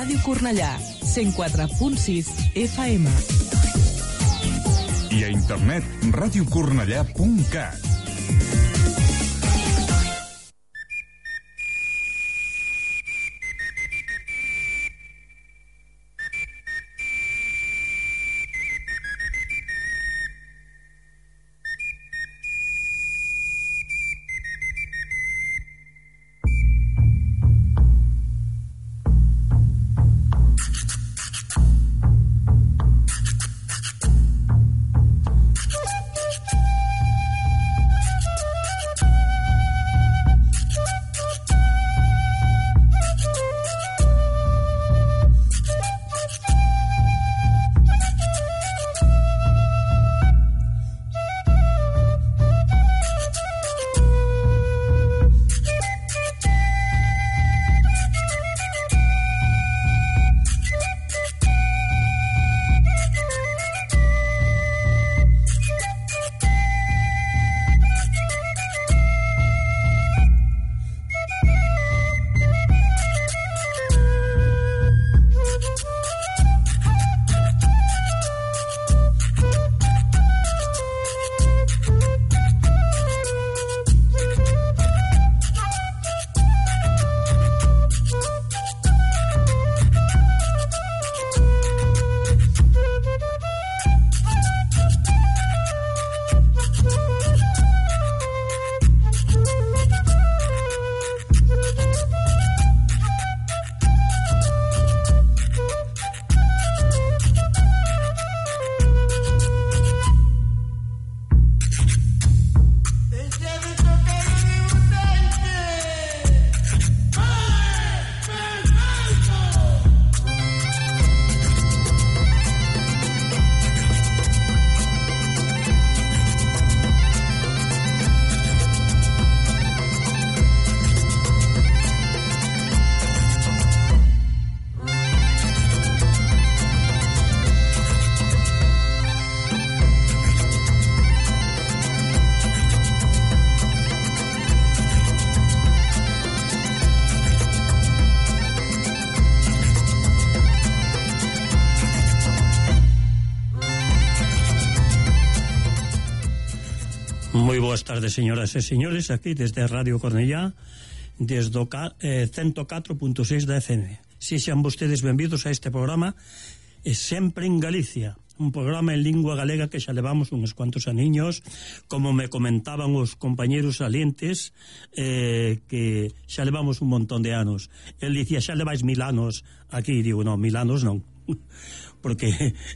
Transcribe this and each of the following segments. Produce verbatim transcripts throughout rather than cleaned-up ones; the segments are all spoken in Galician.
Ràdio Cornellà, cent quatre punt sis F M. I a internet, ràdio cornellà punt cat. Moi boas tardes, señoras e señores, aquí desde Radio Cornellá, desde o eh, cento catro punto seis da F M. Si sean vostedes benvidos a este programa, e sempre en Galicia, un programa en lingua galega que xa levamos uns cuantos aniños, como me comentaban os compañeros salientes, eh, que xa levamos un montón de anos. El dicía, xa levais mil anos aquí, digo, non, mil anos non, porque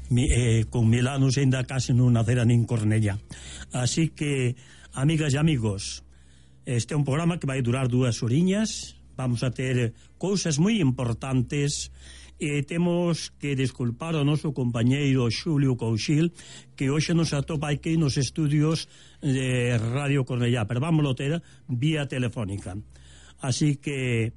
eh, con mil anos ainda casi non nacera nin Cornellá. Así que, amigas e amigos, este é un programa que vai durar dúas horiñas, vamos a ter cousas moi importantes, e temos que disculpar ao noso compañeiro Xulio Couchil, que hoxe nos atopa aquí nos estudios de Radio Cornellá, pero vámoslo ter vía telefónica. Así que,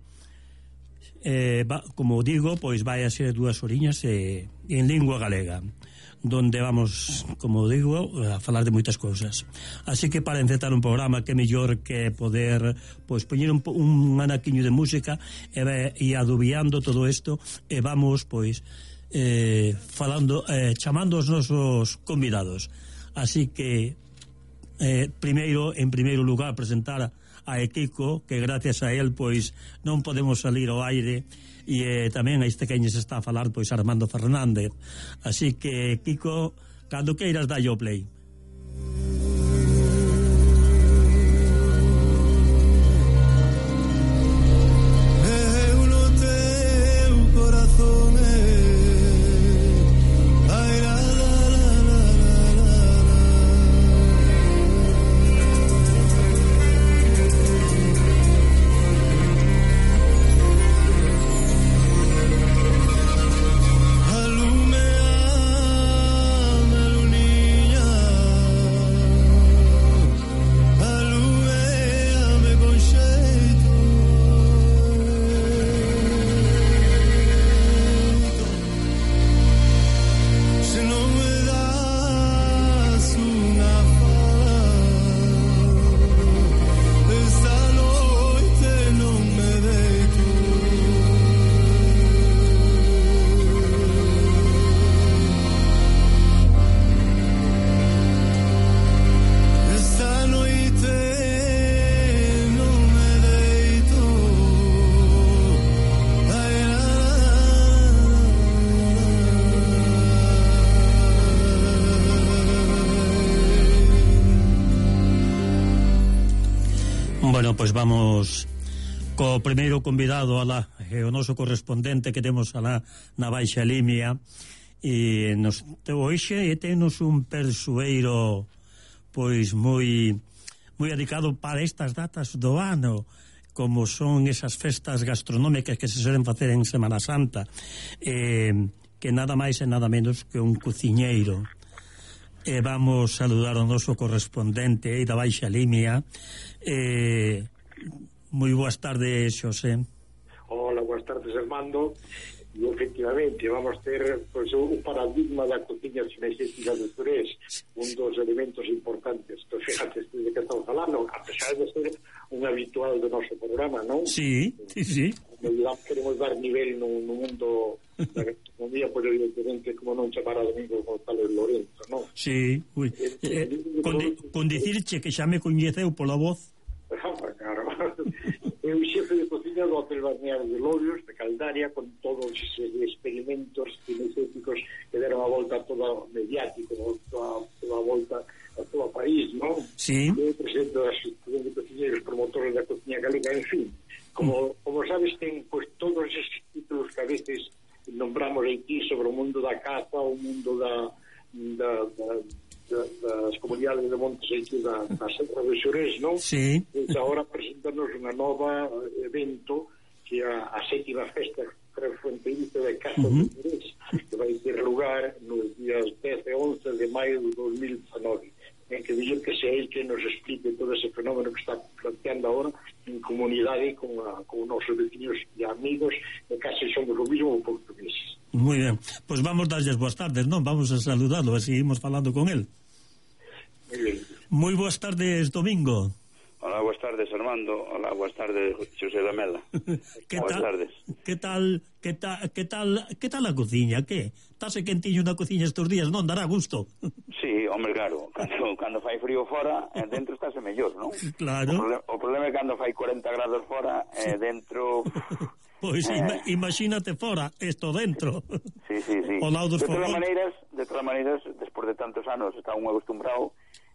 eh, va, como digo, pois vai a ser dúas horiñas eh, en lingua galega, donde vamos, como digo, a falar de moitas cousas. Así que para encetar un programa, que mellor que poder pois poñer un, un anaquiño de música e, e adubiando todo isto, e vamos pois eh, falando, eh, chamando os nosos convidados. Así que eh, primeiro, en primeiro lugar, presentar a Kiko, que gracias a él pois non podemos salir ao aire, e eh, tamén a este que se está a falar pois Armando Fernández. Así que, Kiko, cando queiras dalle o play. pois vamos co primeiro convidado alá, é o noso correspondente que temos alá na Baixa Limia, e nos hoxe temos un persoeiro pois moi moi dedicado para estas datas do ano, como son esas festas gastronómicas que se suelen facer en Semana Santa, eh, que nada máis e nada menos que un cociñeiro. E vamos saludar ao noso correspondente aí da Baixa Limia. eh, moi boas tardes, Xosé. Hola, boas tardes, Armando. E efectivamente vamos ter pois, un paradigma da cociña cinexética de Zurés, un dos elementos importantes. Pues, fíjate, de que estamos falando, a pesar de ser un habitual do noso programa, non? Sí, sí, sí. Queremos dar nivel no, no mundo da gastronomía, pois evidentemente como non chamar a Domingo González Lorenzo, non? Sí, ui. Eh, con, di, con dicirche que xa me coñeceu pola voz. Claro. É un xefe de cociña do Hotel Balneario de Lobios, de Caldaria, con todos esos experimentos cinexéticos que deron a volta toda mediático, toda, toda a volta a todo o país, non? Sí. Eu presento a Asociación de Cociñeiros Promotores da Cociña Galega, en fin. Como, mm. como sabes, ten pues, todos esos títulos que a veces nombramos aquí sobre o mundo da caza, o mundo da... da, da das comunidades de montes aquí da, da Serra de Xurés, non? Sí. E agora presentanos unha nova evento que é a, a sétima festa fronteiriza de Caza uh-huh. de Xurés, que vai ter lugar nos días dez e once de maio de dos mil diecinueve. En que digo que sea el que nos explique todo ese fenómeno que está planteando ahora en comunidade con, a, con os nosos vecinos e amigos, e casi somos o mismo portugueses. Moi ben, pois pues vamos darlles boas tardes, non? Vamos a saludarlo e seguimos falando con el. Moi ben. Moi boas tardes, Domingo. Hola, boas tardes, Armando. Hola, boas tardes, Xosé Lamela. Que boas tal, tardes. Que tal, que tal, que tal, que tal a cociña? Que? Tase quentiño na cociña estes días, non? Dará gusto. Sí, hombre, claro. Cando, cando fai frío fora, eh, dentro estáse mellor, non? Claro. O, problem, o problema é cando fai corenta grados fora, eh, dentro... Pois pues, eh, imagínate fora, esto dentro. Sí, sí, sí. O lado dos de todas fogón. maneiras, de todas maneiras, despois de tantos anos está un acostumbrado,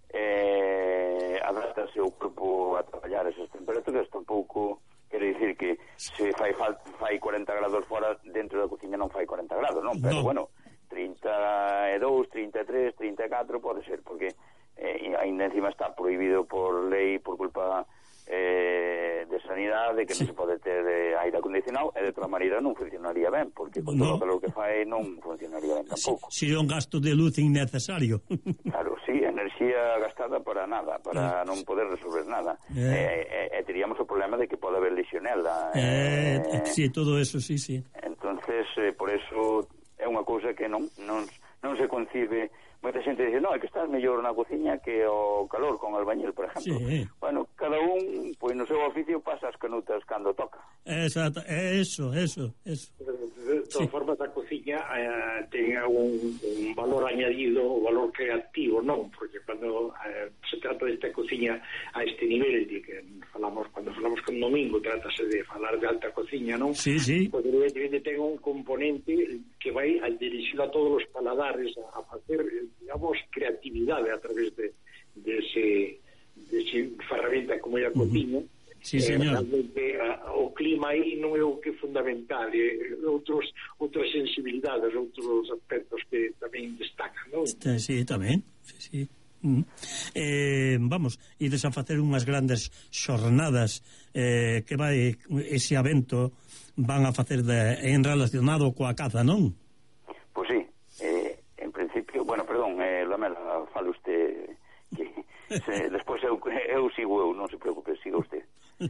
eh, adaptarse o corpo a traballar esas temperaturas. Tampouco quere dicir que se fai fai corenta grados fora, dentro da cociña non fai corenta grados, non? Pero no. Bueno, trinta e dous, trinta e tres, trinta e catro pode ser, porque eh, ainda encima está prohibido por lei, por culpa eh, de sanidade, que sí. Non se pode ter eh, aire acondicionado, e de outra maneira non funcionaría ben, porque con no. todo o calor que fai non funcionaría ben tampouco. Si, si é un gasto de luz innecesario. Claro, sí, enerxía gastada para nada, para eh. non poder resolver nada. E eh. eh, eh, teríamos o problema de que pode haber lexionela. Eh, eh, sí, todo eso, sí, sí. Entonces, eh, por eso é unha cousa que non, non, non se concibe. Moita xente dice, no, é que estás mellor na cociña que o calor con albañil, por exemplo. Sí. Bueno, cada un, pois no seu oficio pasa as canutas cando toca. Exacto, eso, eso, eso. De todas sí. formas, a cociña eh, ten un, un valor añadido, un valor creativo, non? Porque cando eh, se trata desta cociña a este nivel de que falamos, cando falamos con Domingo, trátase de falar de alta cociña, non? Sí, sí. Pues evidentemente ten un componente que vai a dirigir a todos os paladares a, a facer, digamos, creatividade a través de, de ese, de ese ferramenta como é a cociña. Uh-huh. Sí, señor. Eh, realmente a, o clima aí non é o que é fundamental, é outros, outras sensibilidades, outros aspectos que tamén destacan, non? Sí, tamén, sí, sí. Mm. Eh, vamos, ides a facer unhas grandes xornadas eh, que vai ese evento van a facer de, en relacionado coa caza, non? Pois sí, eh, en principio, bueno, perdón, eh, Lamela, fale usted que se, despois eu, eu sigo eu, non se preocupe, siga usted.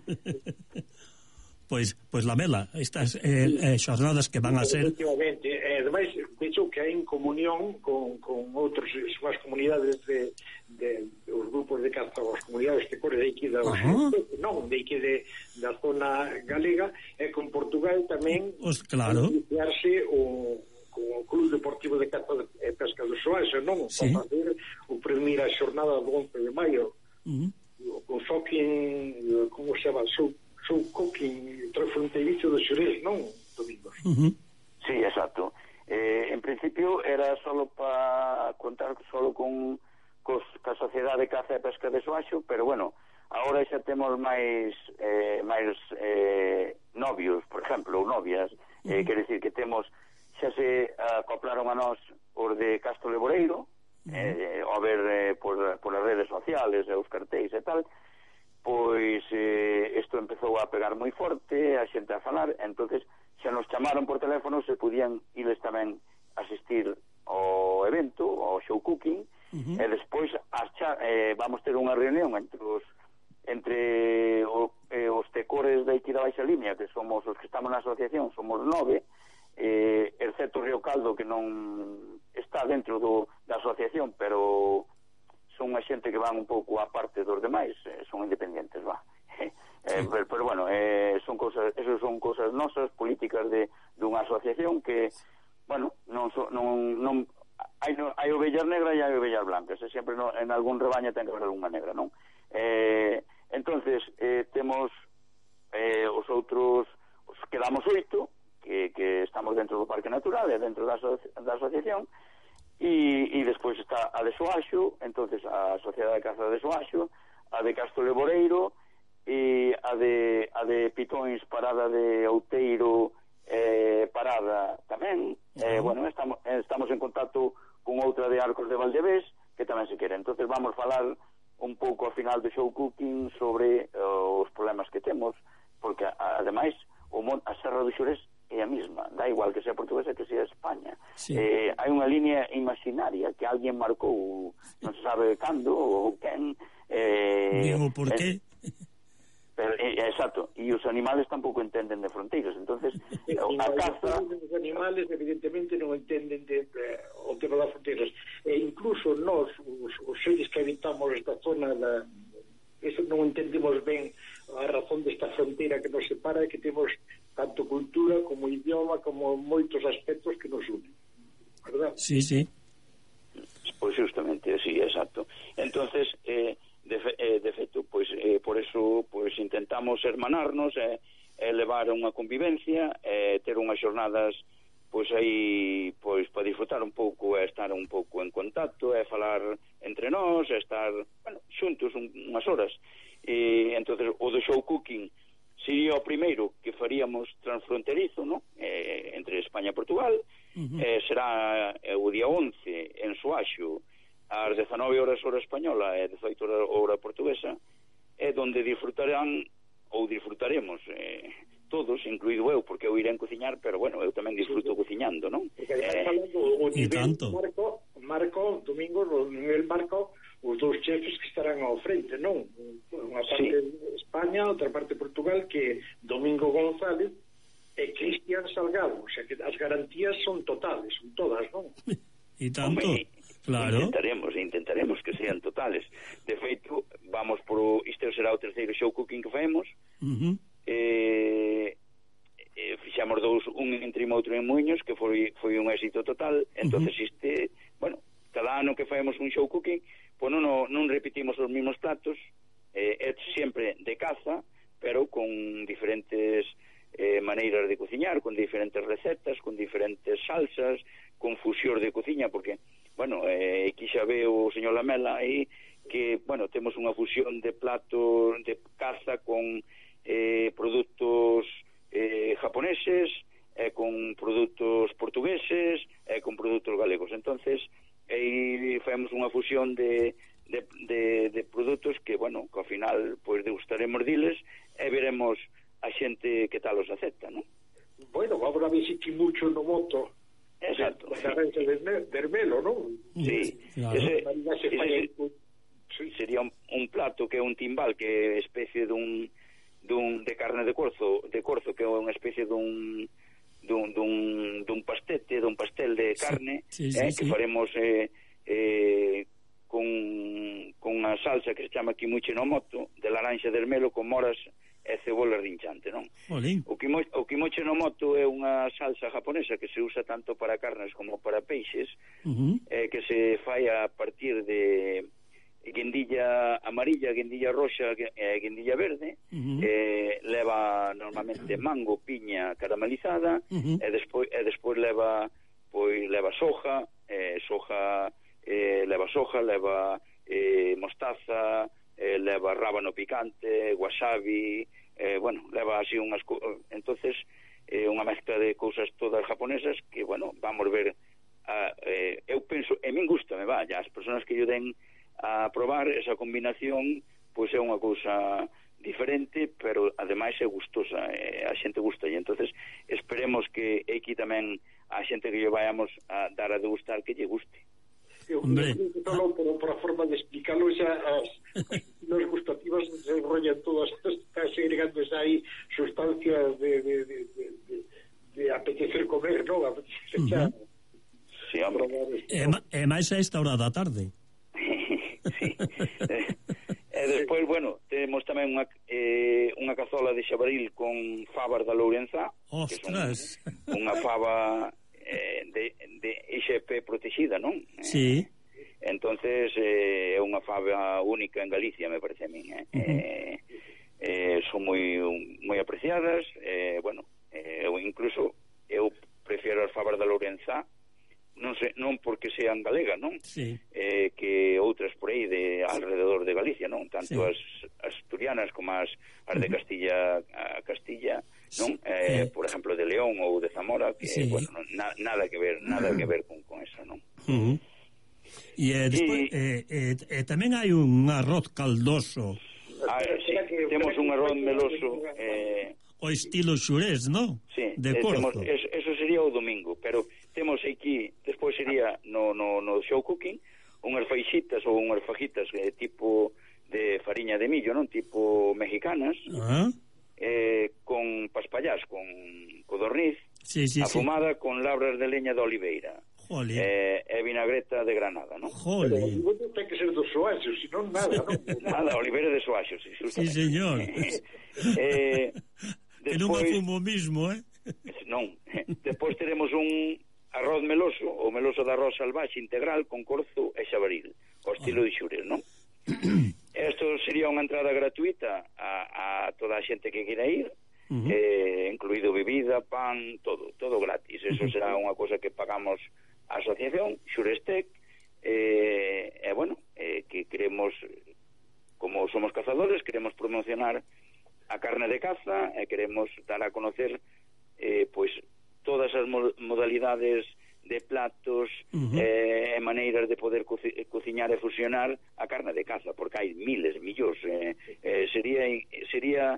Pois, pois Lamela, estas eh, eh, xornadas que van a ser... Efectivamente, eh, ademais, vexo que hai en comunión con, con outros, as comunidades de, de, de os grupos de caza, as comunidades que corre de aquí da, uh-huh. non, de aquí de, da zona galega, e con Portugal tamén Os, claro. iniciarse o, o Club Deportivo de Caza e Pesca do Soaxo, non? Sí. Para fazer o primeira xornada do once de maio, uh-huh. con Soquín, como se chama, Soquín, sou cooking transfronteirizo do Xurés, non, Domingos? Uh-huh. Sí, exacto. Eh, en principio era solo para contar solo con cos, ca Sociedade de Caza e Pesca de Soaxo, pero bueno, agora xa temos máis eh, máis eh, novios, por exemplo, ou novias, eh, quer decir que temos, xa se acoplaron a nós os de Castro Leboreiro, uh-huh. eh, a ver eh, por, por as redes sociales e os cartéis e tal, pois eh, isto empezou a pegar moi forte, a xente a falar, entonces xa nos chamaron por teléfono se podían iles tamén asistir ao evento, ao show cooking, uh-huh. e despois cha, eh, vamos ter unha reunión entre os entre o, eh, os tecores da Iki da Baixa Limia, que somos os que estamos na asociación, somos nove, eh, excepto Río Caldo, que non está dentro do, da asociación, pero son unha xente que van un pouco a parte dos demais, eh, son independentes, va. eh, sí. pero, pero bueno, eh, son cosas, eso son cosas nosas, políticas de dunha asociación que, bueno, non, so, non, non hai, no, hai ovellas negras e hai ovellas blancas, e sempre no, en algún rebaño ten que haber unha negra, non? Eh, entonces eh, temos eh, os outros, os quedamos oito que, que estamos dentro do Parque Natural e dentro da, aso da asociación, e, e despois está a de Soaxo, entonces a Sociedade de Caza de Soaxo, a de Castro Leboreiro, e a de, a de Pitóns Parada de Outeiro, eh, Parada tamén, eh, uh-huh. bueno, estamos, estamos en contacto con outra de Arcos de Valdevés que tamén se quere, entonces vamos falar un pouco ao final do show cooking sobre uh, os problemas que temos, porque a, ademais o mon, a Serra do Xurés é a mesma, dá igual que sea portuguesa que sea España, sí. eh, hai unha línea imaginaria que alguén marcou, non se sabe cando ou quen, eh, digo por qué, eh, pero, eh, exacto, e os animales tampouco entenden de fronteiras, entonces a caza, os animales evidentemente non entenden de, de, o tema das fronteiras, e incluso nós os, os seres que habitamos esta zona da, eso non entendemos ben a razón desta fronteira que nos separa, e que temos tanto cultura como idioma como moitos aspectos que nos unen, verdad? Sí, sí. Pois justamente, sí, exacto. Entonces, eh, de, fe, eh, de feito, pois eh, por eso pois intentamos hermanarnos e eh, eh, levar unha convivencia, eh, ter unhas xornadas pois aí pois para disfrutar un pouco e estar un pouco en contacto e falar entre nós, e estar, bueno, xuntos un, unhas horas. E entonces o do show cooking sería o primeiro que faríamos transfronterizo, ¿no? Eh, entre España e Portugal. Uh-huh. eh, será eh, o día once en Soaxo ás dezanove horas hora española e dezoito horas hora portuguesa, é donde disfrutarán ou disfrutaremos eh, todos, incluído eu, porque eu iré a cociñar, pero bueno, eu tamén disfruto cociñando, non? Porque eh, falando o nivel tanto. Marco, Marco, Domingo, o nivel Marco, os dous chefes que estarán ao frente, non? Unha parte sí. España, outra parte Portugal, que Domingo González e Cristian Salgado, o sea que as garantías son totales, son todas, non? E tanto, Hombre, claro. Intentaremos, intentaremos que sean totales. De feito, vamos por o, isto será o terceiro show cooking que faemos. Uh-huh. Eh, eh, fixamos dous, un entre outro en Muiños, que foi foi un éxito total. Entonces uh-huh. este, bueno, cada ano que faemos un show cooking, pois non, non repetimos os mesmos platos, eh, é sempre de caza, pero con diferentes eh, maneiras de cociñar, con diferentes recetas, con diferentes salsas, con fusión de cociña, porque, bueno, eh, aquí xa ve o señor Lamela aí, que, bueno, temos unha fusión de platos de caza con eh, produtos eh, japoneses, eh, con produtos portugueses, eh, con produtos galegos. Entonces, aí faemos unha fusión de, de, de, de produtos que, bueno, que ao final, pois, degustaremos diles e veremos a xente que tal os acepta, non? Bueno, vamos a ver si mucho no voto. Exacto. La rancha de Hermelo, ¿no? Sí. Claro. Ese, ese sería un, un plato que é un timbal, que é especie dun, dun de carne de corzo, de corzo que é unha especie dun dun, dun, dun pastete, dun pastel de carne, sí, sí, eh, sí, que sí. faremos eh, eh, con, con unha salsa que se chama kimuche no moto, de laranxa de Hermelo con moras e cebolas dinchante, non? Olín. O kimochi, o kimochi no moto é unha salsa japonesa que se usa tanto para carnes como para peixes, uh-huh. eh, que se fai a partir de guindilla amarilla, guindilla roxa e eh, guindilla verde, uh-huh. eh, leva normalmente mango, piña caramelizada, uh-huh. e despois e despois leva pois leva soja, eh, soja eh, leva soja, leva eh, mostaza, eh, leva rábano picante, wasabi, eh, bueno, leva así unhas... entonces eh, unha mezcla de cousas todas japonesas que, bueno, vamos ver a, eh, eu penso, e min gusta, me va, as persoas que yo den a probar esa combinación, pois é unha cousa diferente, pero ademais é gustosa, eh, a xente gusta, e entonces esperemos que aquí tamén a xente que lle vayamos a dar a degustar que lle guste. Eu creo que solo por, por a forma de explicarlo, xa as as gustativas se enrollan todas, está segregando esa aí sustancias de, de, de, de, de, de apetecer comer, non? Apetecer xa... Uh -huh. Sí, hombre. E, e máis a esta hora da tarde. Sí. E, e despois, bueno, temos tamén unha, eh, unha cazola de xabaril con fabas da Lourenzá. Ostras! Que son unha faba eh, de, de X P protexida, non? Sí. Eh, entonces é eh, unha faba única en Galicia, me parece a min. Eh? Uh -huh. eh, eh, son moi moi apreciadas. Eh, bueno, eh, eu incluso eu prefiero as fabas da Lourenzá, non sei, non porque sean galegas, non? Sí. Eh, que outras por aí de alrededor de Galicia, non? Tanto sí. as asturianas como as, as de Castilla a Castilla, non? Eh, sí. Por exemplo, de León ou de Zamora, que, sí. bueno, na, nada que ver, nada que ver con, con eso, non? Uh -huh. E eh, despois, y, eh, eh, eh, tamén hai un arroz caldoso. Ah, sí, temos un arroz meloso, eh, o estilo xurés, non? Sí, de eh, Corzo. Temos, eso, eso sería o domingo, pero temos aquí, despois sería no, no, no show cooking, unhas faixitas ou unhas fajitas eh, tipo de fariña de millo, non? Tipo mexicanas, ah. eh, con paspallás, con codorniz, sí, sí, afumada sí. con labras de leña de oliveira. Jolín. Eh, e vinagreta de Granada, non? Jolín. Pero o ten que ser dos soaxos, se non nada, non? Nada, oliveira de soaxos, sí, sí, señor. eh, que non afumo mismo, eh? Non. Despois teremos un arroz meloso, o meloso de arroz salvaxe integral con corzo e xabaril, ao estilo ah. de xures, non? Isto sería unha entrada gratuita a, a toda a xente que queira ir, uh -huh. eh, incluído bebida, pan, todo, todo gratis. Eso será unha cosa que pagamos a asociación Xurestec, eh, e bueno, eh, que queremos, como somos cazadores, queremos promocionar a carne de caza e queremos dar a conocer eh, pois todas as modalidades de platos uh -huh. eh, e maneiras de poder co cociñar e fusionar a carne de caza, porque hai miles, millóns eh, eh, sería sería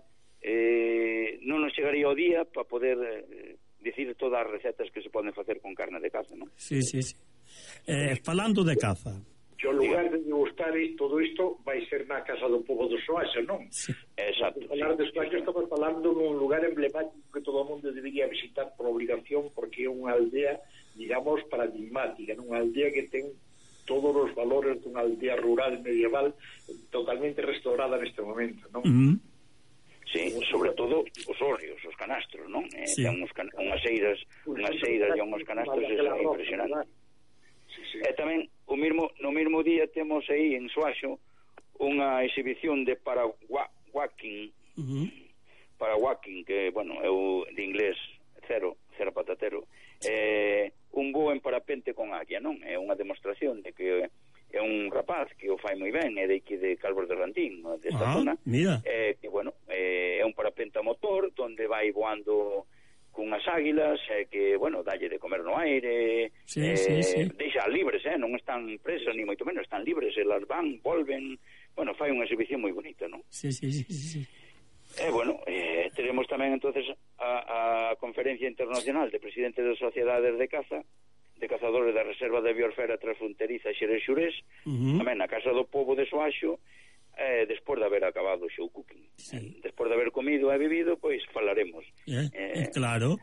eh, non nos chegaría o día para poder eh, dicir todas as recetas que se poden facer con carne de caza, non? Sí, sí, sí. Eh, falando de caza, que o lugar de degustar todo isto vai ser na Casa do Pobo do Soaxo, non? Sí. Exacto. Falar sí, de Soaxo, sí. Estamos falando nun lugar emblemático que todo o mundo debería visitar por obligación, porque é unha aldea, digamos, paradigmática, unha aldea que ten todos os valores dunha aldea rural medieval totalmente restaurada neste momento, non? Uh -huh. Sí, sobre todo os hórreos, os canastros, non? Eh, sí. Ten uns can unhas eiras, unhas eiras e unhos canastros, é impresionante. Sí, sí. E tamén o mismo, no mesmo día temos aí en Soaxo unha exhibición de paraguaking, uh -huh. paraguaking, que, bueno, é o de inglés cero, cero patatero, eh, un voo en parapente con águia, non? É unha demostración de que é un rapaz que o fai moi ben, é de aquí de Calvos de Rantín, desta ah, zona, mira. Eh, que, bueno, eh, é un parapente a motor, donde vai voando cunhas águilas, eh, que, bueno, dalle de comer no aire, sí, eh, sí, sí. deixa libres, eh, non están presas, ni moito menos, están libres, elas van, volven, bueno, fai unha exhibición moi bonita, non? Sí, sí, sí, sí. E, eh, bueno, eh, teremos tamén, entonces, a, a conferencia internacional de presidentes de sociedades de caza, de cazadores da Reserva de Biosfera Transfronteriza Xerés-Xurés, uh -huh. tamén na Casa do Pobo de Soaxo, eh, despois de haber acabado o show cooking. Sí. Eh, despois de haber comido e bebido, pois falaremos. Eh, eh, claro.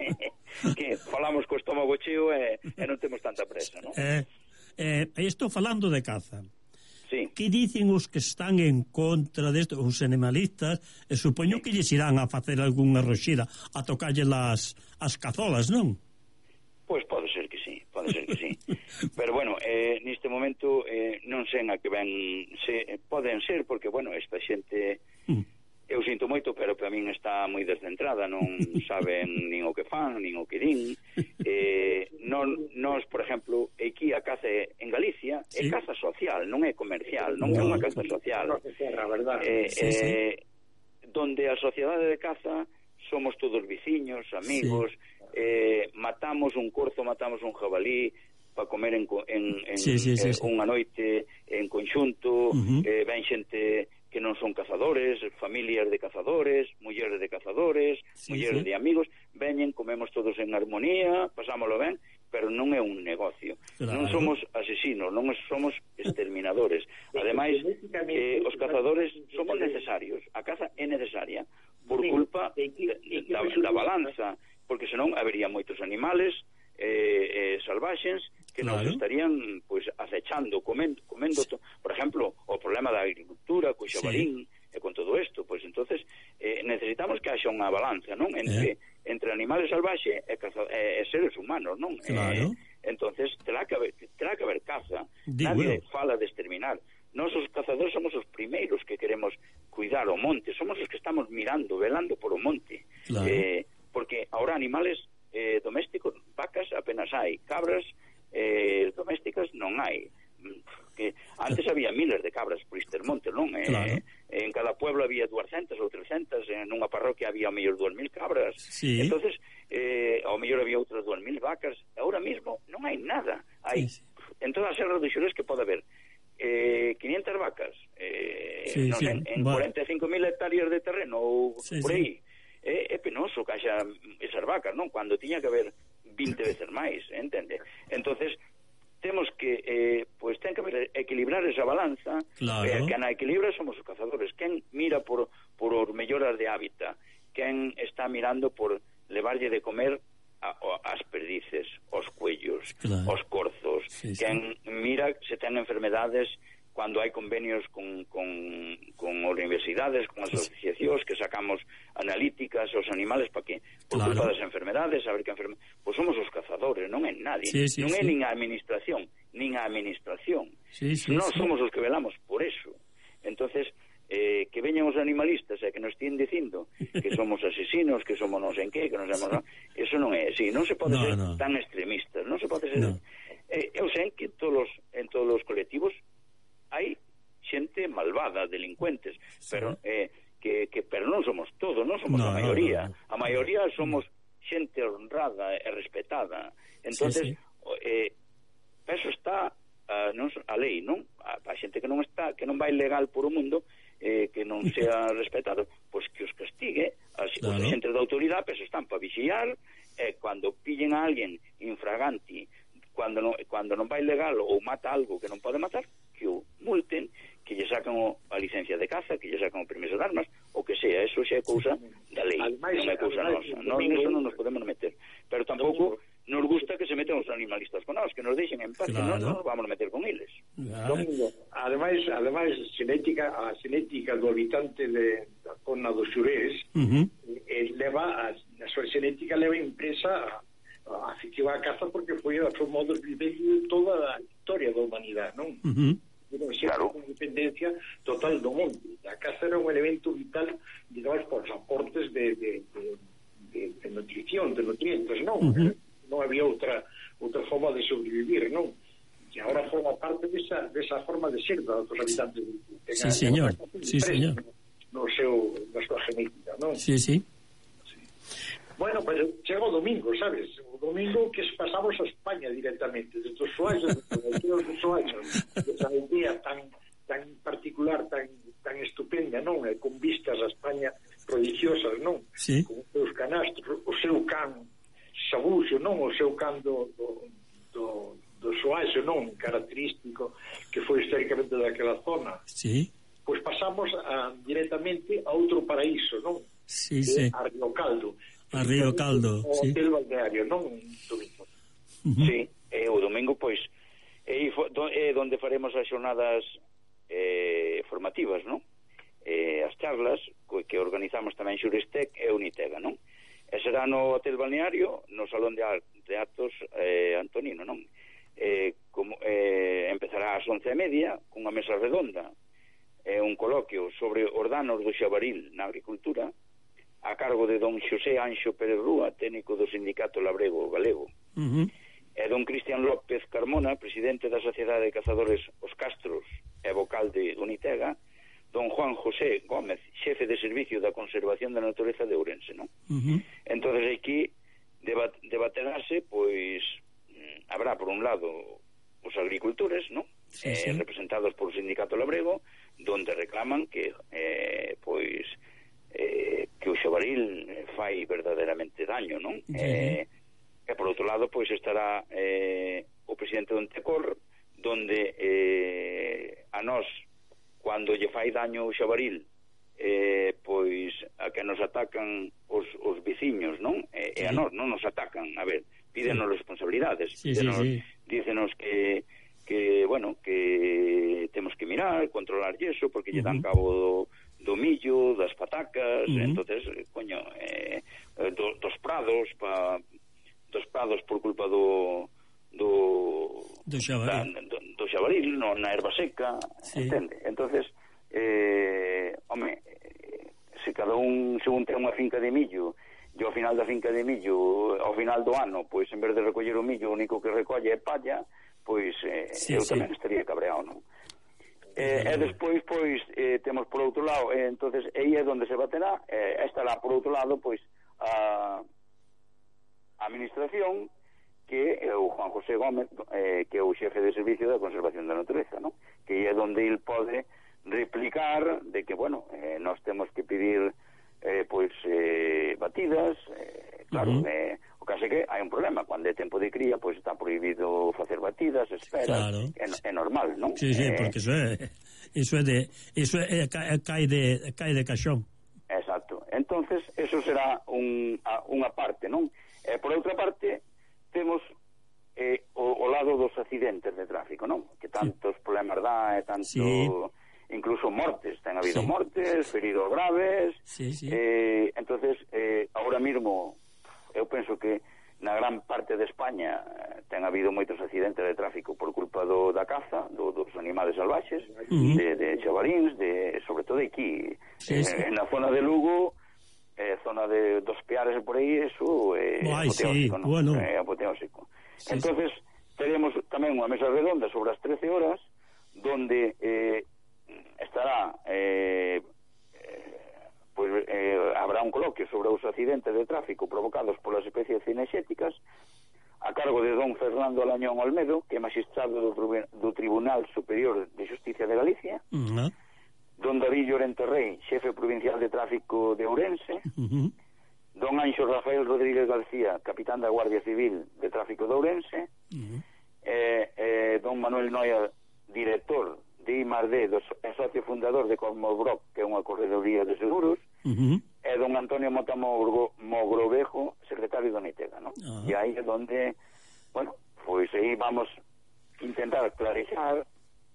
Que falamos co estómago cheo e, e non temos tanta presa, non? Eh, eh, estou falando de caza. Sí. Que dicen os que están en contra desto, os animalistas, e supoño sí. que lles irán a facer algunha roxida a tocalle las as cazolas, non? Pois pode ser que sí, pode ser que sí. Pero bueno, eh, neste momento eh, non sei a que ven, se, poden ser, porque bueno, esta xente mm. eu sinto moito, pero para min está moi descentrada, non saben nin o que fan, nin o que din. Eh, non, nós, por exemplo, aquí a caza en Galicia sí. é caza social, non é comercial, non no, é unha caza social. No, a verdade. Eh, sí, sí. eh, donde a sociedade de caza somos todos veciños, amigos, sí. eh, matamos un corzo, matamos un jabalí para comer en, en, en sí, sí, sí, eh, sí. unha noite en conxunto, uh-huh. eh, ven xente que non son cazadores, familias de cazadores, mulleres de cazadores, sí, mulleres sí. de amigos, veñen, comemos todos en armonía, pasámoslo ben, pero non é un negocio. Claro. Non somos asesinos, non somos exterminadores. Ademais, eh, os cazadores somos necesarios, a caza é necesaria, por culpa da, da balanza, porque senón habería moitos animales eh, eh, salvaxes que claro. nos estarían pues acechando, comendo, comendo sí. por exemplo, o problema da agricultura co xabarín sí. e con todo isto, pues entonces eh, necesitamos que haxa unha balanza, non? Entre, eh. entre animales salvaxes e, caza, e, e seres humanos, non? Claro. Eh, entonces terá que haber, terá que haber caza. Digo Nadie eu. fala de exterminar. Nós os cazadores somos os primeiros que queremos cuidar o monte, somos os que estamos mirando, velando por o monte. Claro. Eh, porque ahora animales eh, domésticos, vacas apenas hai, cabras eh, domésticas non hai. Que antes había miles de cabras por Istermonte, non? Claro. Eh, en cada pueblo había duascentas ou trescentas, en unha parroquia había ao mellor dúas mil cabras. Sí. Entonces, eh, ao mellor había outras dúas mil vacas. Ahora mismo non hai nada. Hai sí, sí. En todas as serras do Xurés que pode haber eh, quinientas vacas, eh, sí, non sí. sei, en bueno. cuarenta e cinco mil hectáreas de terreno ou sí, por aí. Sí. É, é penoso que haxa esas vacas, non? Cuando tiña que haber vinte veces máis, entende? Entonces temos que eh, pues ten que haber, equilibrar esa balanza. Claro. Eh, que na equilibra somos os cazadores. Quen mira por por os melloras de hábitat, quen está mirando por levarlle de comer a, a, as perdices, os cuellos, claro. Os corzos, sí, quen sí. mira se ten enfermedades cando hai convenios con, con, con universidades, con as asociacións que sacamos analíticas aos animales para que, por claro. culpa das enfermedades, saber que enferme... Pois somos os cazadores, non é nadie, sí, sí, non é sí. nin a administración, nin a administración. Sí, sí, Nós sí. somos os que velamos por eso. Entonces, eh, que veñan os animalistas e que nos estén dicindo que somos asesinos, que somos non sei en qué, que non sabemos... No, eso non é así, non se pode no, ser no. tan extremistas, non se pode ser... No. Eh, eu sei que todos, en todos os colectivos hai xente malvada, delincuentes, sí. pero eh, que, que pero non somos todos, non somos no, a maioría. No, no, no. A maioría somos xente honrada e respetada. Entonces, sí, sí. eh, eso está uh, non, a lei, non? A, a xente que non está, que non vai legal por o mundo, eh, que non sea respetado, pois pues que os castigue. As, claro. Os xentes da autoridade, pues, están para vixiar, e eh, cando pillen a alguén infraganti, cando non, cando non vai legal ou mata algo que non pode matar, que o multen, que lle sacan o, a licencia de caza, que lle sacan o permiso de armas, o que sea, eso xa é cousa da lei, ademais, non é cousa nosa. Nós neso non nos podemos meter. Pero tampouco nos gusta que se meten os animalistas con nós, que nos deixen en paz, claro. Que non nos vamos a meter con eles. Claro. Ademais, ademais xenética, a xenética do habitante de da zona do Xurés, uh-huh. eh, leva a, a súa xenética leva impresa a, a afición á caza porque foi a seu modo de viver toda a historia da humanidade, non? Uh-huh. Claro. Con independencia total do mundo. A caza era un elemento vital, digamos, por os aportes de, de, de, de, de nutrición, de nutrientes, non? Uh-huh. Non había outra outra forma de sobrevivir, non? Que agora forma parte desa, desa forma de ser dos habitantes. Sí, señor. Sí, señor. No seu, na súa genética, non? Sí, sí. Bueno, pues chega o domingo, sabes? O domingo que pasamos a España directamente, desde os Soaxos, desde os Soaxos, esa aldea tan tan particular, tan tan estupenda, non? E con vistas a España prodigiosas, non? Sí. Con os seus canastros, o seu can Sabuxo, non? O seu can do, do, do, do Soaxo, non? Característico, que foi históricamente daquela zona. Sí. Pois pasamos a, directamente a outro paraíso, non? Sí, sí. A Río Caldo. A Río Caldo, o sí. Hotel Balneario, non domingo. Uh-huh. Sí, eh, o domingo, pois, é eh, donde faremos as xornadas eh, formativas, non? Eh, as charlas que organizamos tamén Xuristec e Unitega, non? E será no Hotel Balneario, no Salón de, de Actos eh, Antonino, non? Eh, como, eh, empezará ás once e media, cunha mesa redonda, é un coloquio sobre os danos do xabaril na agricultura, a cargo de don Xosé Anxo Pérez Rúa, técnico do Sindicato Labrego Galego, uh-huh. e don Cristian López Carmona, presidente da Sociedade de Cazadores Os Castros e vocal de Unitega, don Juan José Gómez, xefe de Servicio da Conservación da Natureza de Ourense, non? Uh-huh. Entonces aquí debat debaterase, pois, habrá por un lado os agricultores, non? Sí, sí. Eh, representados por o Sindicato Labrego, donde reclaman que, eh, pois, eh, que o xabaril fai verdadeiramente daño, non? Sí. Eh, e por outro lado, pois, estará eh, o presidente do Entecor, donde eh, a nós, cando lle fai daño o xabaril, eh, pois, a que nos atacan os, os veciños, non? E, sí. e a nós non nos atacan, a ver, pídenos sí. responsabilidades, sí, pídenos, sí, sí. dícenos que, que, bueno, que temos que mirar, controlar yeso, porque lle dan cabo do, do millo, das patacas, uh-huh. entonces, coño, eh, do, dos prados, pa, dos prados por culpa do do do xabaril, da, do, do xabaril no, na erva seca, sí. entende? Entonces, eh, home, se cada un según ten unha finca de millo, e ao final da finca de millo, ao final do ano, pois en vez de recoller o millo, o único que recolle é palla, pois eh, sí, eu sí. tamén estaría cabreado, non? Eh, e despois, pois, eh, temos por outro lado, eh, entonces, aí é onde se baterá, eh, estará por outro lado, pois, a, a administración, que é o Juan José Gómez, eh, que é o xefe de Servicio da Conservación da Natureza, non? Que é onde ele pode replicar de que, bueno, eh, nós temos que pedir eh, pois eh, batidas, eh, claro, uh-huh. eh, o caso é que hai un problema, cando é tempo de cría, pois está prohibido facer batidas, esperas, claro. é, é normal, non? Sí, sí, eh, porque iso é iso é de iso é, é, cae de cae de caixón. Exacto. Entonces, eso será un, a, unha parte, non? E por outra parte, temos eh, o, o lado dos accidentes de tráfico, non? Que tantos sí. problemas dá, e tanto... Sí. Incluso mortes, ten habido sí. mortes, feridos graves, sí, sí. Eh, entonces, eh, ahora mismo, eu penso que na gran parte de España eh, ten habido moitos accidentes de tráfico por culpa do, da caza, do, dos animales salvaxes, uh-huh. de, de xabaríns, de, sobre todo aquí, sí, eh, sí. na zona de Lugo, eh, zona de dos Peares e por aí, eso é eh, apoteósico, sí. ¿no? Bueno. É apoteósico. Sí, entonces, sí. teremos tamén unha mesa redonda sobre as trece horas, donde... Eh, estará eh, eh, pues, eh, habrá un coloquio sobre os accidentes de tráfico provocados polas especies cinexéticas a cargo de don Fernando Alañón Olmedo, que é magistrado do, do Tribunal Superior de Justicia de Galicia, uh-huh. don David Llorente Rey, xefe provincial de tráfico de Ourense, uh-huh. don Anxo Rafael Rodríguez García, capitán da Guardia Civil de Tráfico de Ourense, uh-huh. eh, eh, don Manuel Noia, director de I más D, é socio fundador de Cosmobroc, que é unha corredoría de seguros, uh-huh. e don Antonio Mota Mogrovejo, secretario do Unitega, ¿no? Uh-huh. E aí é onde, bueno, pois aí vamos intentar clarificar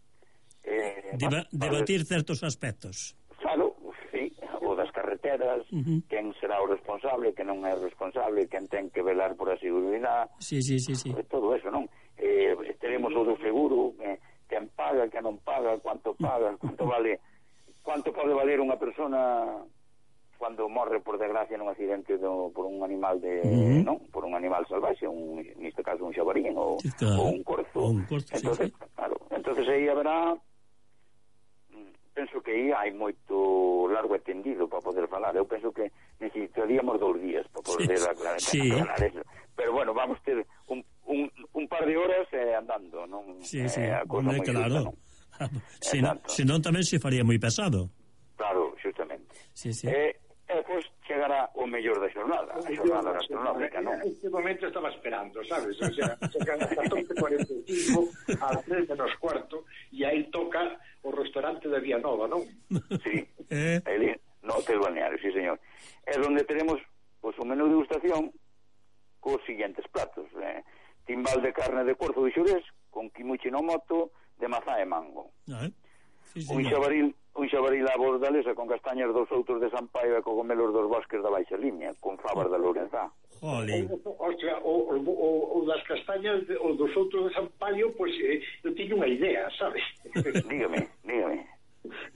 eh, Deba debatir para... certos aspectos. Claro, sí, o das carreteras, uh-huh. quen será o responsable, quen non é o responsable, quen ten que velar por a seguridade, sí, sí, sí, sí. todo eso, non? Eh, teremos o do seguro, eh, quen paga, quen non paga, cuánto paga, cuánto vale, cuánto pode valer unha persona cando morre por desgracia nun accidente do, por un animal de, uh-huh. non, por un animal salvaxe, un, neste caso un xabarín ou, claro. ou un corzo. O un corzo, entonces, sí, sí. claro, entonces aí haberá, penso que aí hai moito largo e tendido para poder falar. Eu penso que necesitaríamos dous días para poder sí. aclarar, sí. aclarar eso. Pero bueno, vamos ter un Un, un par de horas eh, andando, non? Sí, sí, eh, hombre, claro. Se non, se non tamén se faría moi pesado. Claro, justamente. Sí, sí. E eh, pois chegará o mellor da xornada, a xornada gastronómica, non? Este momento estaba esperando, sabes? O sea, chegan a catorce cuarenta e cinco, a tres menos cuarto, e aí toca o restaurante de Vianova, non? Sí, eh? Aí, no Hotel Balneario, sí, señor. É onde teremos pues, un menú de degustación cos siguientes platos, eh? timbal de carne de corzo de xurés con kimuchi no moto de mazá e mango. Ah, eh? sí, sí, un xabaril un xabaril a bordalesa con castañas dos outros de Sampaio e cogomelos dos bosques da Baixa Limia con fabas da Lourenzá. Jolín. O, sea, o, o, o das castañas de, o dos outros de Sampaio, pois pues, eh, eu tiño unha idea, sabes? dígame, dígame.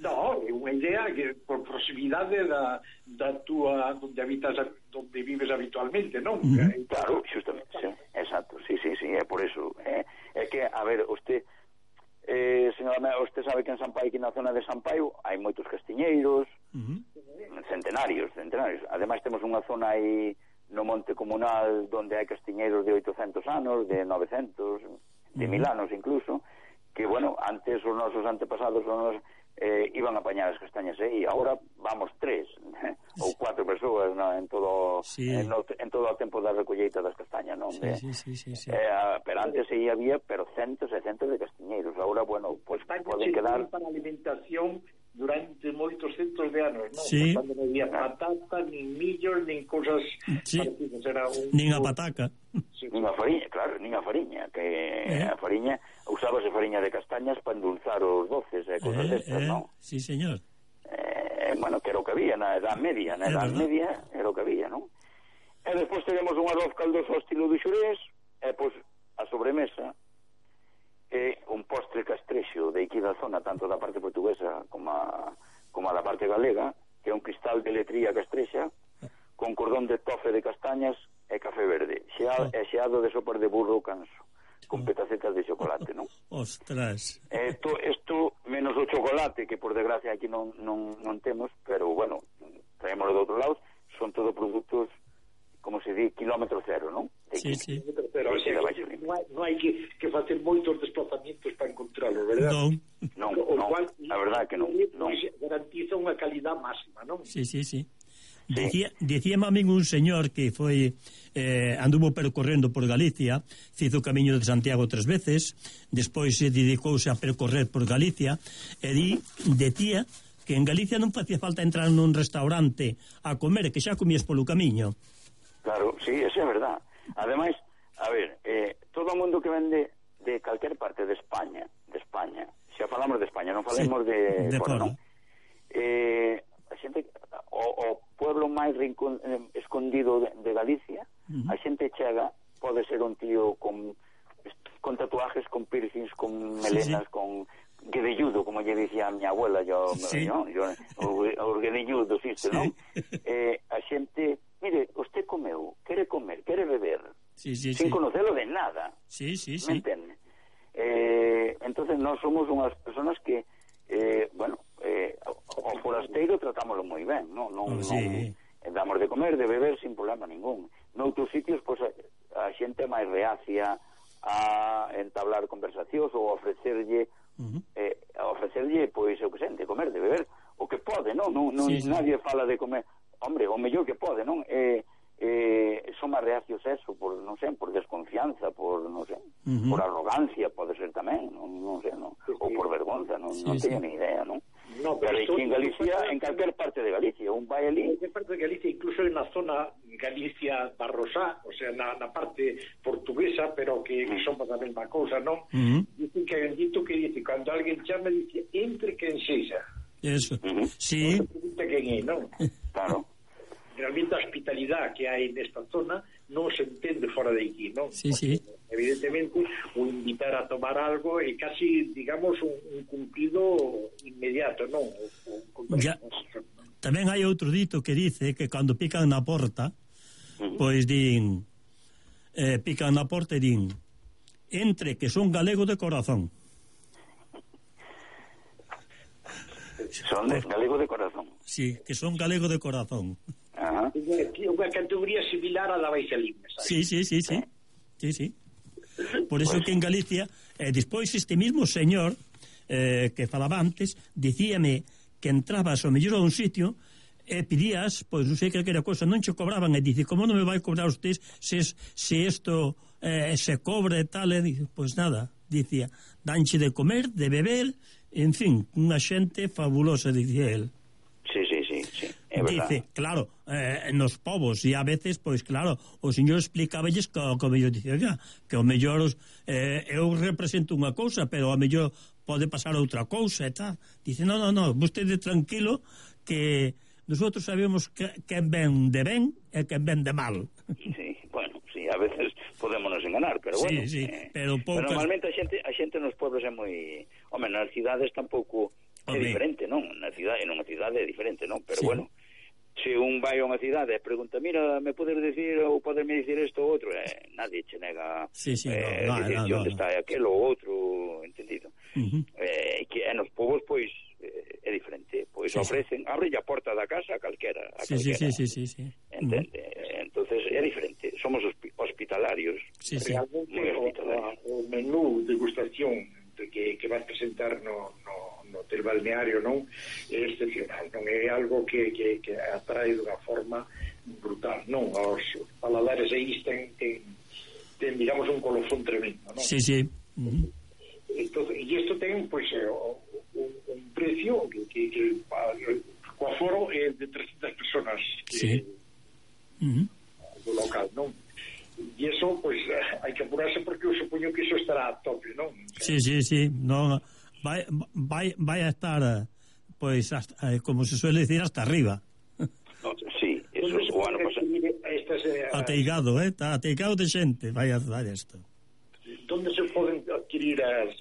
No, é unha idea que por proximidade da, da túa onde habitas, onde vives habitualmente, non? Uh-huh. Claro, justamente, sí, exacto, sí, sí, sí, é por eso. É, é que, a ver, usted, eh, señora, usted sabe que en San Pai, que na zona de San Paio, hai moitos castiñeiros, uh-huh. centenarios, centenarios. Ademais, temos unha zona aí no Monte Comunal donde hai castiñeiros de oitocentos anos, de novecentos, de mil anos incluso, que, bueno, antes os nosos antepasados os eh, iban a apañar as castañas aí, e agora vamos tres ou cuatro persoas, no, en todo sí. en, no, en todo o tempo da recolleita das castañas, non? Sí, sí, sí, sí, sí. Eh, pero antes aí había pero centos e centos de castiñeiros, agora, bueno, pues poden quedar para alimentación durante moitos centos de anos, non? Sí. Cando non había patata, nin millos, nin cosas sí. parecidas, era un... nin a pataca. Sí. Nin a fariña, claro, nin a fariña, que eh. a fariña, usábase fariña de castañas para endulzar os doces e cosas eh, destas, eh. non? Sí, señor. Eh, bueno, que era o que había na Edad Media, na Edad Media era o que había, non? E despois teremos un arroz caldoso ao estilo do xurés, e pois a sobremesa é un postre castrexo de aquí da zona, tanto da parte portuguesa como a, como a da parte galega, que é un cristal de letría castrexa con cordón de tofe de castañas e café verde, xeado, e xeado de sopas de burro canso, con petacetas de chocolate, non? Ostras. Esto, esto menos o chocolate, que por desgracia aquí non, non, non temos, pero bueno, traémoslo de outro lado, son todo produtos, como se di, kilómetro cero, non? De sí, sí. Pero, o sea, non hai, non hai que, que facer moitos desplazamientos para encontrarlo, verdad? Non. Non, non, cual, a verdad que non. non. Garantiza unha calidad máxima, non? Sí, sí, sí. Decía, decíame a min un señor que foi eh, anduvo percorrendo por Galicia, fizo o camiño de Santiago tres veces, despois se dedicouse a percorrer por Galicia, e di, decía que en Galicia non facía falta entrar nun restaurante a comer, que xa comías polo camiño. Claro, sí, eso é verdad. Ademais, a ver, eh, todo o mundo que vende de calquer parte de España, de España, xa falamos de España, non falemos sí, de, de fora, non? Eh, a xente, o, o pueblo máis rincón, eh, escondido de, de Galicia, uh-huh. a xente chega, pode ser un tío con con tatuajes, con piercings, con melenas, sí, sí. con guedelludo, como lle dicía a miña abuela, yo, sí. yo, yo os guedelludos, isto, sí. non? Eh, a xente, mire, usted comeu, quere comer, quere beber, sí, sí, sin sí. conocelo de nada. Sí, sí, sí. ¿Me entiende? Eh, entonces, nós somos unhas personas que, eh, bueno, eh, o forasteiro tratámoslo moi ben, non? Non, oh, sí. non damos de comer, de beber, sin problema ningún. Noutros sitios, pois, pues, a, a xente máis reacia a entablar conversacións ou ofrecerlle uh-huh. eh, ofrecerlle, pois, eu que sente, comer, de beber, o que pode, non? non, non sí, nadie sí. fala de comer, hombre, o mellor que pode, non? Eh, eh, son máis reacios eso, por, non sei, por desconfianza, por, non sei, uh-huh. por arrogancia, pode ser tamén, non, non sei, non? Ou por vergonza, non, sí, non sí. teño ni idea, non? No, pero aquí en Galicia, en calquer parte de Galicia, un vai ali. En calquer parte de Galicia, incluso en la zona Galicia Barrosá, o sea, na, na parte portuguesa, pero que, que son a mesma cousa, non? Uh-huh. Dicen que hai un dito que dice, cando alguén chama, dice, entre quen sexa. Eso, uh-huh. sí. Non se pregunta quen é, non? Claro. Realmente a hospitalidade que hai nesta zona non se entende fora de aquí, non? Sí, sí. Evidentemente, o invitar a tomar algo é casi, digamos, un, un cumplido inmediato, non? O, o, ya, tamén hai outro dito que dice que cando pican na porta, uh-huh. pois din, eh, pican na porta e din, entre que son galego de corazón. Son de galego de corazón. Sí, que son galego de corazón. Ajá. Unha categoría similar a da Baixa Lima, sí, sí, sí, sí. Sí, sí. Por eso pues... que en Galicia, eh, despois este mismo señor eh, que falaba antes, dicíame que entrabas ao mellor a un sitio e pedías, pois non sei que era cosa, non che cobraban, e dice, como non me vai cobrar usted se, se isto eh, se cobra e tal, e dice, pois nada, dicía, danche de comer, de beber, en fin, unha xente fabulosa, dicía él. Sí, sí, sí, sí. Dice, claro, eh, nos povos, e a veces, pois claro, o señor explicábelles que, que o mellor dicía, ya, que o mellor eh, eu represento unha cousa, pero o mellor pode pasar outra cousa e tal. Dice, no, no, no, vostede tranquilo, que nosotros sabemos que, que ven de ben e que ven de mal. Sí, bueno, sí, a veces podémonos enganar, pero sí, bueno. Sí, eh, pero, poucas... pero normalmente a xente, a xente nos pueblos é moi... Home, nas cidades tampouco é diferente, non? Na cidade, nunha cidade é diferente, non? Pero sí. Bueno, se un vai a unha cidade e pregunta, mira, me podes decir ou poderme dicir isto ou outro, eh, nadie che nega sí, sí, eh, no, no, decir no, onde no, está no. aquelo ou outro, entendido. Uh-huh. Eh, que en os povos, pois, eh, é diferente. Pois sí, ofrecen, sí. Abre a porta da casa a calquera. A sí, calquera. sí, sí, sí, sí, sí. Entende? Uh-huh. Entonces é diferente. Somos hospi- hospitalarios. Sí, sí. Realmente moi hospitalarios. O, o menú degustación que, que vas presentar no, no, no hotel balneario non é excepcional, non é algo que, que, que atrae dunha forma brutal, non? Os paladares aí ten, ten, ten digamos un colofón tremendo, non? Sí, sí. Uh-huh. Entonces, e isto ten pois pues, un, un precio que, que, que co aforo é de trescentas personas que, sí. Uh-huh. do local, non? E iso, pois, hai que apurarse porque eu supoño que iso estará a tope, non? Sí, sí, sí, non, vai, vai, vai a estar, pois, hasta, como se suele decir, hasta arriba. No, sí, eso é o ano pasado. Estas, eh, ateigado, eh, está ateigado de xente, vai a dar isto. Donde se poden adquirir as,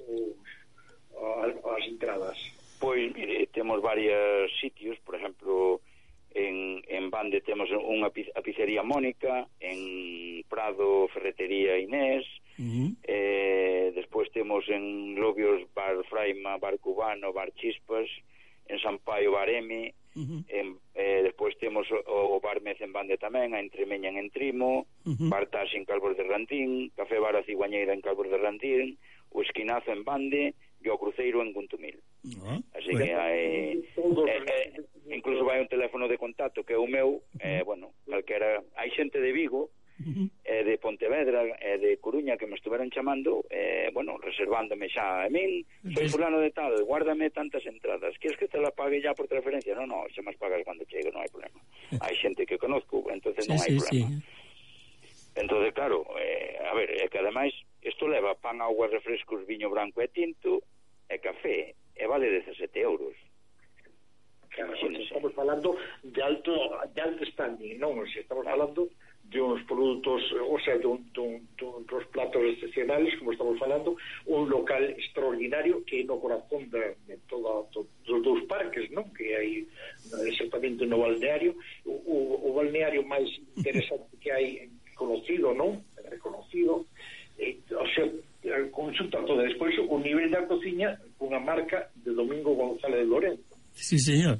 as, as entradas? Pois, mire, temos varios sitios, por exemplo, en, en Bande temos unha a pizzería Mónica, en Prado Ferretería Inés, uh-huh. eh, despois temos en Lobios Bar Fraima, Bar Cubano, Bar Chispas, en Sampaio Bar M, uh-huh. en, eh, despois temos o, o Bar Mez en Bande tamén, a Entremeña en Entrimo, uh-huh. Bar Taxi en Calvos de Rantín, Café Bar a Ciguañeira en Calvos de Rantín, o Esquinazo en Bande e o Cruceiro en Guntumil. Uh-huh. Así pues, que hai eh, eh, incluso vai un teléfono de contacto que é o meu, uh-huh. eh, bueno, calquera, hai xente de Vigo, uh-huh. eh, de Pontevedra, eh, de Coruña que me estuveron chamando, eh, bueno, reservándome xa a min, soy fulano de tal, guárdame tantas entradas, queres que te la pague ya por transferencia? No, no, xa más pagas cando chegue, non hai problema. Hai xente que conozco, entonces sí, non hai sí, problema. Sí. Entonces, claro, eh, a ver, é que ademais isto leva pan, agua, refrescos, viño branco e tinto e café, e vale dezasete euros. Claro, estamos falando de alto de alto standing, non? O sea, estamos falando de uns produtos, o sea, de, un, de, un, de uns platos excepcionales, como estamos falando, un local extraordinario que é no corazón de, de todo, todo, dos dous parques, non? Que hai exactamente no balneario, o, o, o balneario máis interesante que hai conocido, non? Reconocido, eh, o sea, consulta todo. Despois o nivel da cociña cunha marca de Domingo González Lorenzo. Sí, señor.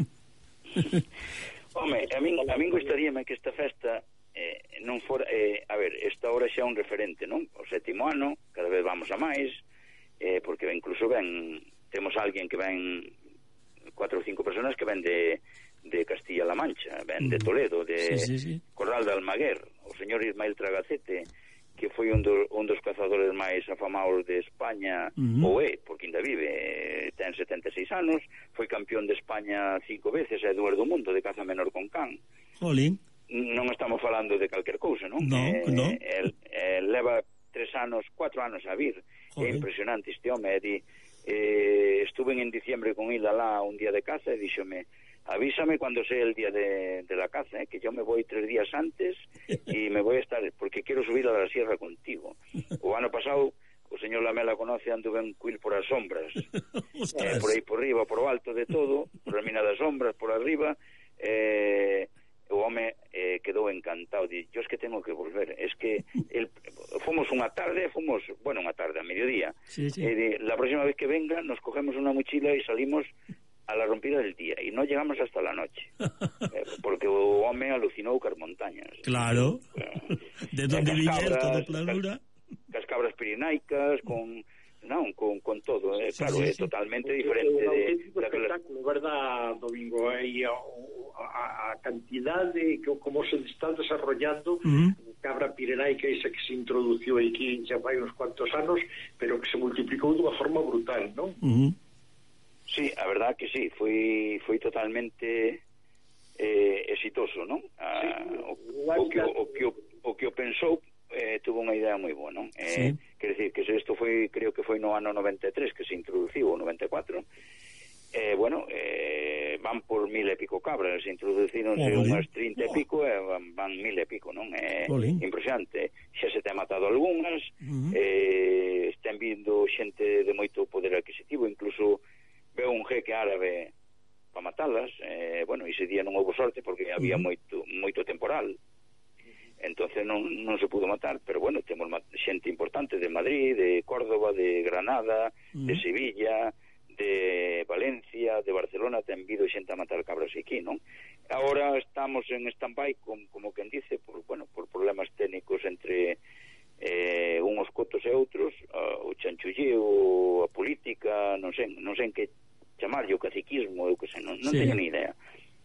Home, a min, a min gostaríame que esta festa eh, non fora, eh, a ver, esta hora xa é un referente, non? O sétimo ano, cada vez vamos a máis, eh, porque incluso ven, temos alguén que ven, cuatro ou cinco personas que ven de, de Castilla-La Mancha, ven de Toledo, de sí, sí, sí. Corral de Almaguer, o señor Ismael Tragacete, que foi un, do, un dos cazadores máis afamados de España, uh-huh. ou é, porque ainda vive, ten setenta e seis anos, foi campeón de España cinco veces, é dúas do mundo de caza menor con can. Jolín. Non estamos falando de calquer cousa, non? No, eh, no. El, el leva tres anos, cuatro anos a vir. Joder. É impresionante este home. Di, eh, estuve en diciembre con ila lá un día de caza e díxome, avísame cuando sea el día de, de la caza, eh, que yo me voy tres días antes y me voy a estar, porque quiero subir a la sierra contigo. O ano pasado, o señor Lamela conoce, anduve en cuil por as sombras, eh, por aí por arriba, por o alto de todo, por a mina das sombras, por arriba, eh, o home eh, quedou encantado. Di, yo es que tengo que volver, es que el, fomos unha tarde, fomos, bueno, unha tarde, a mediodía, sí, sí. Eh, di, la próxima vez que venga nos cogemos una mochila y salimos a la rompida del día y no llegamos hasta la noche eh, porque o home alucinou cas montañas. Claro, eh, de donde viñer todo planura, cas, cas cabras pirinaicas con non, con, con todo, eh, sí, claro, sí, é sí. totalmente diferente é un de, de espectáculo, verdad, Domingo, e a, a, a cantidad de que, como se está desarrollando uh-huh. cabra pirenaica esa que se introduciu aquí xa fai uns cuantos anos, pero que se multiplicou dunha forma brutal, non? Uh-huh. Sí, a verdad que sí, foi foi totalmente eh, exitoso, non? Ah, sí, o, o, que, o, que, o, o que o pensou eh, tuvo unha idea moi boa, non? Eh, sí. Quer decir, que isto foi, creo que foi no ano noventa e tres que se introduciu, o noventa e catro, eh, bueno, eh, van por mil e pico cabras, introducironse oh, unhas trinta e pico e van, van mil e pico, non? É eh, impresionante. Xa se te ha matado algunhas, uh-huh. eh, estén vindo xente de moito poder adquisitivo, incluso veo un jeque árabe para matalas, eh, bueno, ese día non houve sorte porque había uh-huh. moito moito temporal, entonces non, non se pudo matar, pero bueno, temos xente importante de Madrid, de Córdoba, de Granada, uh-huh. de Sevilla, de Valencia, de Barcelona, ten vido xente a matar cabras aquí, non? Agora estamos en stand-by, como, como quen dice, por, bueno, por problemas técnicos entre eh, unos cotos e outros, uh, o chanchulleo, a política, non sei, non sei en que chamarlle, o caciquismo, eu que sei, non, non sí. teño ni idea.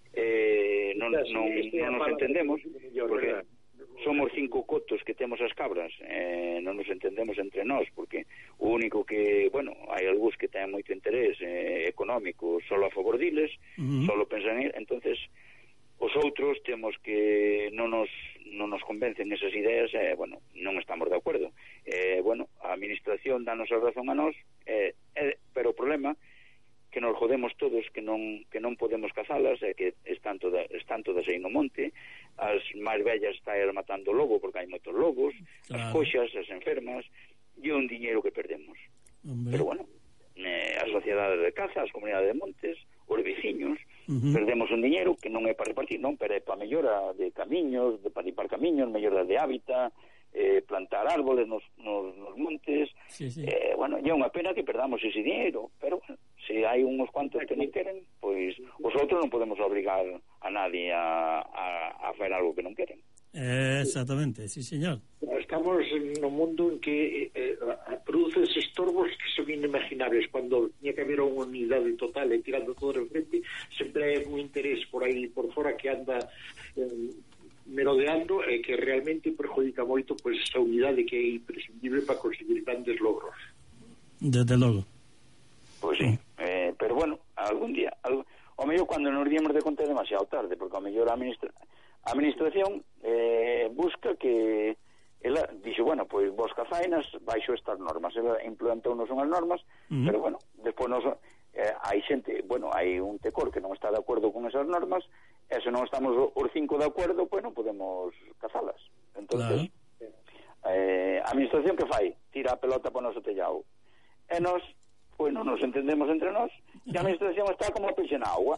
Eh, non, non, non nos entendemos, porque somos cinco cotos que temos as cabras, eh, non nos entendemos entre nós, porque o único que, bueno, hai algúns que ten moito interés eh, económico solo a favor diles, uh-huh. solo pensan ir, entonces os outros temos que non nos non nos convencen esas ideas, eh, bueno, non estamos de acordo. Eh, bueno, a administración danos a razón a nós, eh, eh, pero o problema que nos jodemos todos, que non que non podemos cazalas, é que están todas están todas aí no monte, as máis vellas están matando lobo porque hai moitos lobos, claro. As coxas, as enfermas, e un diñeiro que perdemos. Hombre. Pero bueno, eh, as sociedades de caza, as comunidades de montes, os veciños, uh-huh. perdemos un diñeiro que non é para repartir, non, pero é para mellora de camiños, de para limpar camiños, mellora de hábitat, eh, plantar árboles nos, nos, nos montes, sí, sí. Eh, bueno, é unha pena que perdamos ese diñeiro, pero bueno, se hai uns cuantos que non queren, pois os outros non podemos obrigar a nadie a, a, a hacer algo que non queren. Eh, exactamente, sí, señor. Estamos no mundo en que eh, producen estorbos que son inimaginables. Cuando tiene que haber unha unidade total e tirando todo en frente, sempre hai un interés por aí por fora que anda eh, merodeando e que realmente perjudica moito pois esa unidade que é imprescindible para conseguir grandes logros. Desde logo. Pois sí, eh, pero bueno, algún día, algo, o mellor cando nos diemos de conta é demasiado tarde, porque o mellor a administra a administración eh, busca que ela dixo, bueno, pois vos cazainas baixo estas normas, ela implementou non son as normas, uh-huh. pero bueno, despois nos, eh, hai xente, bueno, hai un tecor que non está de acordo con esas normas, e se non estamos os cinco de acordo, pois non podemos cazalas. Entonces, claro. eh, a administración que fai? Tira a pelota para o noso tellado. E nós, pois non nos entendemos entre nós, e a administración está como a peixe na agua.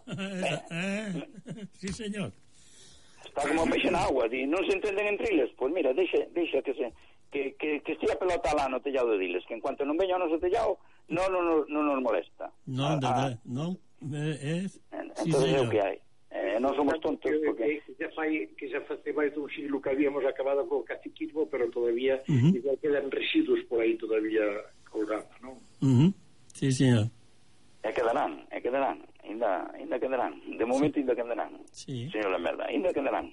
eh, sí, señor. Está como peixe na agua, e non se entenden entre eles, pois mira, deixa, deixa que se que, que, que estea a pelota lá no tellado de diles, que en cuanto non veña o noso tellado non, non, non, non nos molesta. Non, ah, non, é sí, entonces é o que hai. Eh, non somos tontos porque que xa fai que xa fai máis dun siglo que habíamos acabado co caciquismo, pero todavía uh-huh. igual quedan residuos por aí todavía colgando, non? Uh-huh. Sí, señor. E quedarán, e quedarán, ainda, ainda quedarán. De momento ainda quedarán. Sí. Señor Lamerda, ainda quedarán.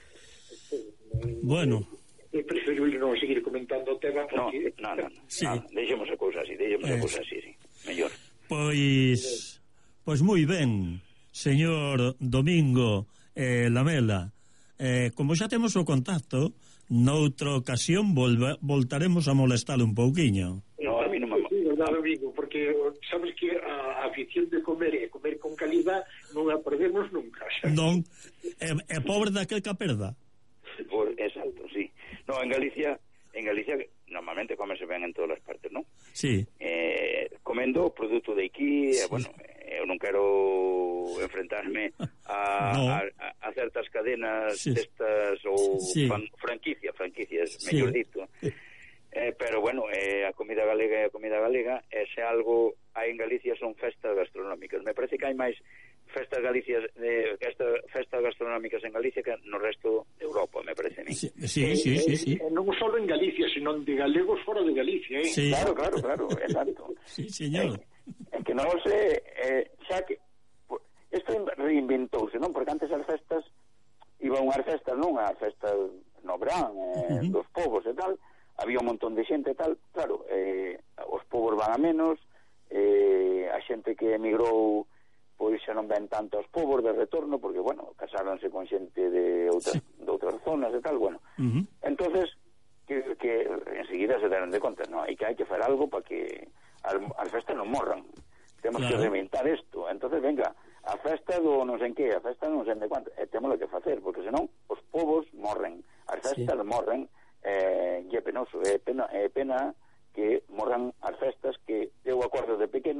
Bueno. É preferible non seguir comentando o tema porque... No, no, no, sí. no deixemos a cousa así, deixemos a cousa así, sí. Mellor. Pois, pois moi ben, señor Domingo eh, Lamela. Eh, como xa temos o contacto, noutra ocasión volva, voltaremos a molestar un pouquiño. No, a mí non me... Domingo, porque sabes que a afición de comer e comer con calidad non a perdemos nunca. Non, é, é pobre daquel que a perda. Por, exacto, sí. No, en Galicia, en Galicia normalmente comese ben en todas as partes, non? Sí. Eh, comendo produto de aquí, sí. eh, bueno, eu non quero enfrentarme a, no. a, a certas cadenas sí. destas ou sí. fan, franquicias, franquicias, sí. mellor dito. Eh, pero bueno, eh, a comida galega e a comida galega é se algo hai en Galicia son festas gastronómicas. Me parece que hai máis festas galicias eh, festas gastronómicas en Galicia que no resto de Europa, me parece a mí. Sí, sí, sí, sí, sí. Eh, non só en Galicia, sino de galegos fora de Galicia, eh? Sí. Claro, claro, claro, exacto. Sí, señor. Eh, en que non se eh, xa que pues, isto reinventouse, non? Porque antes as festas iban unhas festas, non? As festas no verán, eh, uh-huh. dos povos e tal, había un montón de xente e tal, claro, eh, os povos van a menos, eh, a xente que emigrou pois xa non ven tanto aos povos de retorno, porque, bueno, casáronse con xente de outras, sí. de outras zonas e tal, bueno. Uh-huh. Entonces, que, que enseguida se deron de conta, no, hai que hai que facer algo para que as, as festas non morran. Temos claro. que reinventar isto. Entonces, venga, a festa do non sei en que, a festa non sei de cuánto, e temos que facer, porque senón os povos morren, as festas sí. morren, eh, e é penoso, é pena, é pena que morran as festas que eu acordo de pequeno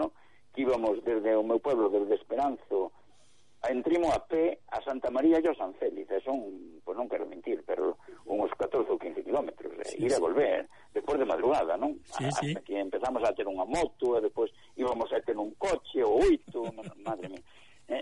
que íbamos desde o meu pueblo, desde Esperanzo, a Entrimo a pé a Santa María e a San Félix, e son, pois non quero mentir, pero uns catorce ou quince kilómetros, sí, ir a volver, despois de madrugada, non? Sí, Hasta sí. que empezamos a ter unha moto, e despois íbamos a ter un coche ou oito, madre mía. Eh,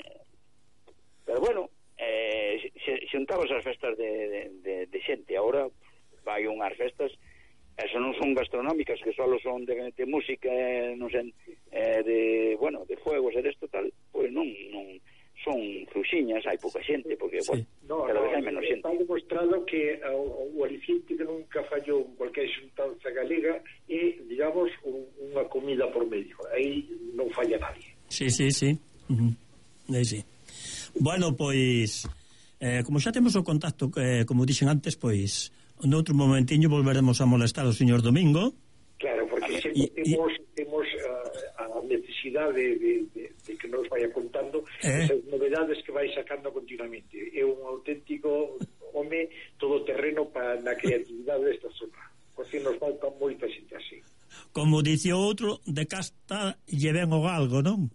pero bueno, eh, xuntabas as festas de, de, de, de xente, agora vai unhas festas, eso non son gastronómicas, que só son de, de música, non sei, eh, de, bueno, de fuegos e desto tal, pois non, non son fluxiñas, hai pouca xente, porque, sí. bueno, no, cada no, vez hai menos xente. Está demostrado que o, o aliciente que nunca fallou en cualquier xuntanza galega é, digamos, un, unha comida por medio. Aí non falla nadie. Sí, sí, sí. Uh-huh. Aí sí. Bueno, pois, eh, como xa temos o contacto, eh, como dixen antes, pois, noutro momentiño volveremos a molestar o señor Domingo. Claro, porque sempre y, temos, y... temos uh, a necesidade de, de, de que nos vaya contando eh? esas novedades que vai sacando continuamente. É un auténtico home todoterreno para na creatividade desta zona, porque nos falta moita xente así. Como dice o outro, de casta lle ven o galgo, non?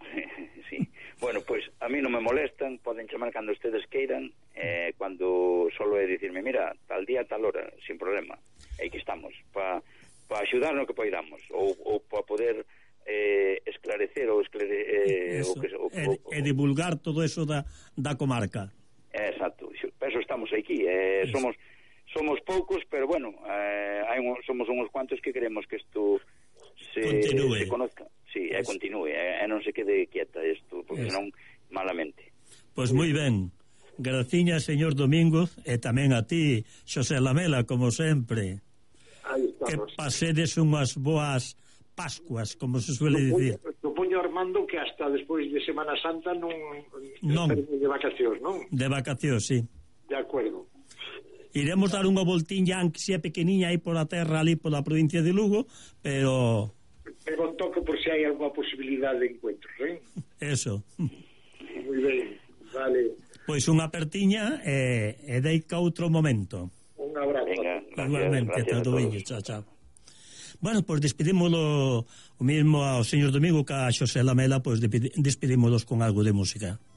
Sí. Bueno, pois pues, a mí non me molestan, poden chamar cando ustedes queiran, eh, cando solo é dicirme, mira, tal día, tal hora, sin problema. Aí que estamos, para pa axudar no que poidamos, ou, ou para poder eh, esclarecer ou esclare, eh, o que, o, e, o, e divulgar todo eso da, da comarca. Exacto, para eso estamos aquí, eh, somos somos poucos, pero bueno, eh, hai un, somos uns cuantos que queremos que isto se, se conozca, sí, e continúe, e, e non se quede quieta isto, porque senón malamente. Pois moi ben, graciña, señor Domingos, e tamén a ti, Xosé Lamela, como sempre. Que pasedes unhas boas Pascuas, como se suele dicir. Supoño, Armando, que hasta despois de Semana Santa non, non. de vacacións, non? De vacacións, sí. De acordo. Iremos dar unha voltiña, aunque sea pequeniña, aí pola terra, ali pola provincia de Lugo, pero... Pero toque por se hai alguna posibilidade de encuentros, eh? Eso. Moi ben, vale. Pois unha apertiña e, e dei ca outro momento. Un abrazo. Venga, gracias, igualmente, gracias a todos. Chao, chao. Bueno, pois pues despedímolo o mismo ao señor Domingo, que a Xosé Lamela, pois pues despedímolos con algo de música.